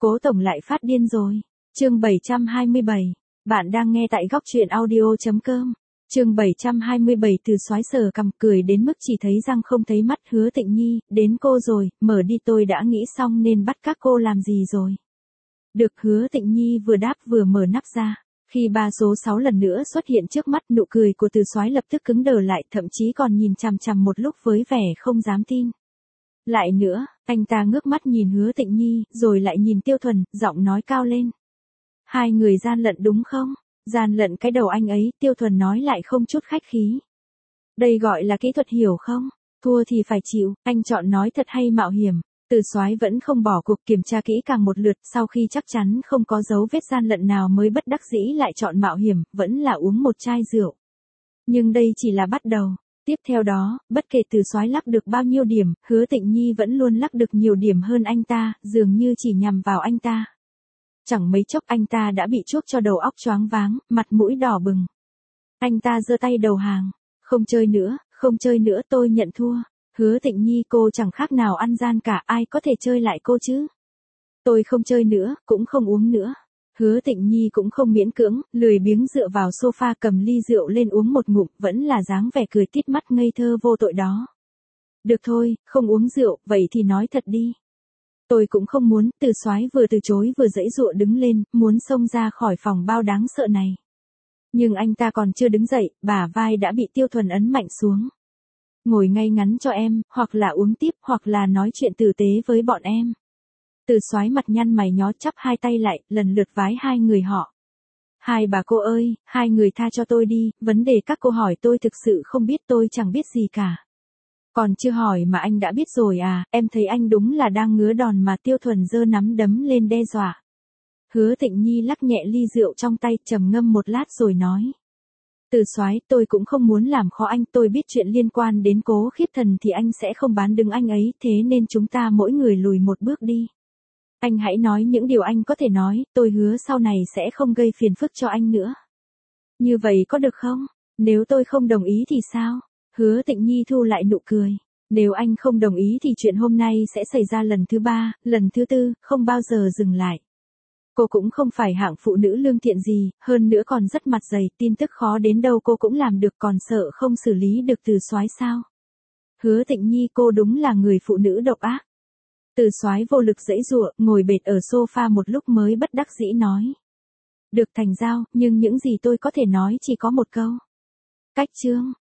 Cố tổng lại phát điên rồi. Chương 727. Bạn đang nghe tại góc truyện audio.com. Chương 727 từ soái sờ cằm cười đến mức chỉ thấy răng không thấy mắt. Hứa Tịnh Nhi, đến cô rồi, mở đi, tôi đã nghĩ xong nên bắt các cô làm gì rồi. Được. Hứa Tịnh Nhi vừa đáp vừa mở nắp ra. Khi ba số 6 lần nữa xuất hiện trước mắt, nụ cười của từ soái lập tức cứng đờ lại, thậm chí còn nhìn chằm chằm một lúc với vẻ không dám tin. Lại nữa, anh ta ngước mắt nhìn Hứa Tịnh Nhi, rồi lại nhìn Tiêu Thuần, giọng nói cao lên. Hai người gian lận đúng không? Gian lận cái đầu anh ấy, Tiêu Thuần nói lại không chút khách khí. Đây gọi là kỹ thuật hiểu không? Thua thì phải chịu, anh chọn nói thật hay mạo hiểm. Từ soái vẫn không bỏ cuộc, kiểm tra kỹ càng một lượt, sau khi chắc chắn không có dấu vết gian lận nào mới bất đắc dĩ lại chọn mạo hiểm, vẫn là uống một chai rượu. Nhưng đây chỉ là bắt đầu. Tiếp theo đó, bất kể từ soái lắc được bao nhiêu điểm, Hứa Tịnh Nhi vẫn luôn lắc được nhiều điểm hơn anh ta, dường như chỉ nhằm vào anh ta. Chẳng mấy chốc anh ta đã bị chuốc cho đầu óc choáng váng, mặt mũi đỏ bừng. Anh ta giơ tay đầu hàng. Không chơi nữa, không chơi nữa, tôi nhận thua. Hứa Tịnh Nhi, cô chẳng khác nào ăn gian cả, ai có thể chơi lại cô chứ? Tôi không chơi nữa, cũng không uống nữa. Hứa Tịnh Nhi cũng không miễn cưỡng, lười biếng dựa vào sofa cầm ly rượu lên uống một ngụm, vẫn là dáng vẻ cười tít mắt ngây thơ vô tội đó. Được thôi, không uống rượu, vậy thì nói thật đi. Tôi cũng không muốn. Từ soái vừa từ chối vừa giãy giụa đứng lên, muốn xông ra khỏi phòng bao đáng sợ này. Nhưng anh ta còn chưa đứng dậy, bả vai đã bị Tiêu Thuần ấn mạnh xuống. Ngồi ngay ngắn cho em, hoặc là uống tiếp, hoặc là nói chuyện tử tế với bọn em. Từ soái mặt nhăn mày nhó, chắp hai tay lại, lần lượt vái hai người họ. Hai bà cô ơi, hai người tha cho tôi đi, vấn đề các cô hỏi tôi thực sự không biết, tôi chẳng biết gì cả. Còn chưa hỏi mà anh đã biết rồi à, em thấy anh đúng là đang ngứa đòn mà. Tiêu Thuần giơ nắm đấm lên đe dọa. Hứa Tịnh Nhi lắc nhẹ ly rượu trong tay, trầm ngâm một lát rồi nói. Từ soái, tôi cũng không muốn làm khó anh, tôi biết chuyện liên quan đến Cố Khiết Thần thì anh sẽ không bán đứng anh ấy, thế nên chúng ta mỗi người lùi một bước đi. Anh hãy nói những điều anh có thể nói, tôi hứa sau này sẽ không gây phiền phức cho anh nữa. Như vậy có được không? Nếu tôi không đồng ý thì sao? Hứa Tịnh Nhi thu lại nụ cười. Nếu anh không đồng ý thì chuyện hôm nay sẽ xảy ra lần thứ 3, lần thứ 4, không bao giờ dừng lại. Cô cũng không phải hạng phụ nữ lương thiện gì, hơn nữa còn rất mặt dày, tin tức khó đến đâu cô cũng làm được, còn sợ không xử lý được từ soái sao? Hứa Tịnh Nhi, cô đúng là người phụ nữ độc ác. Từ soái vô lực giãy giụa, ngồi bệt ở sofa một lúc mới bất đắc dĩ nói. Được thành giao, nhưng những gì tôi có thể nói chỉ có một câu. Cách chương.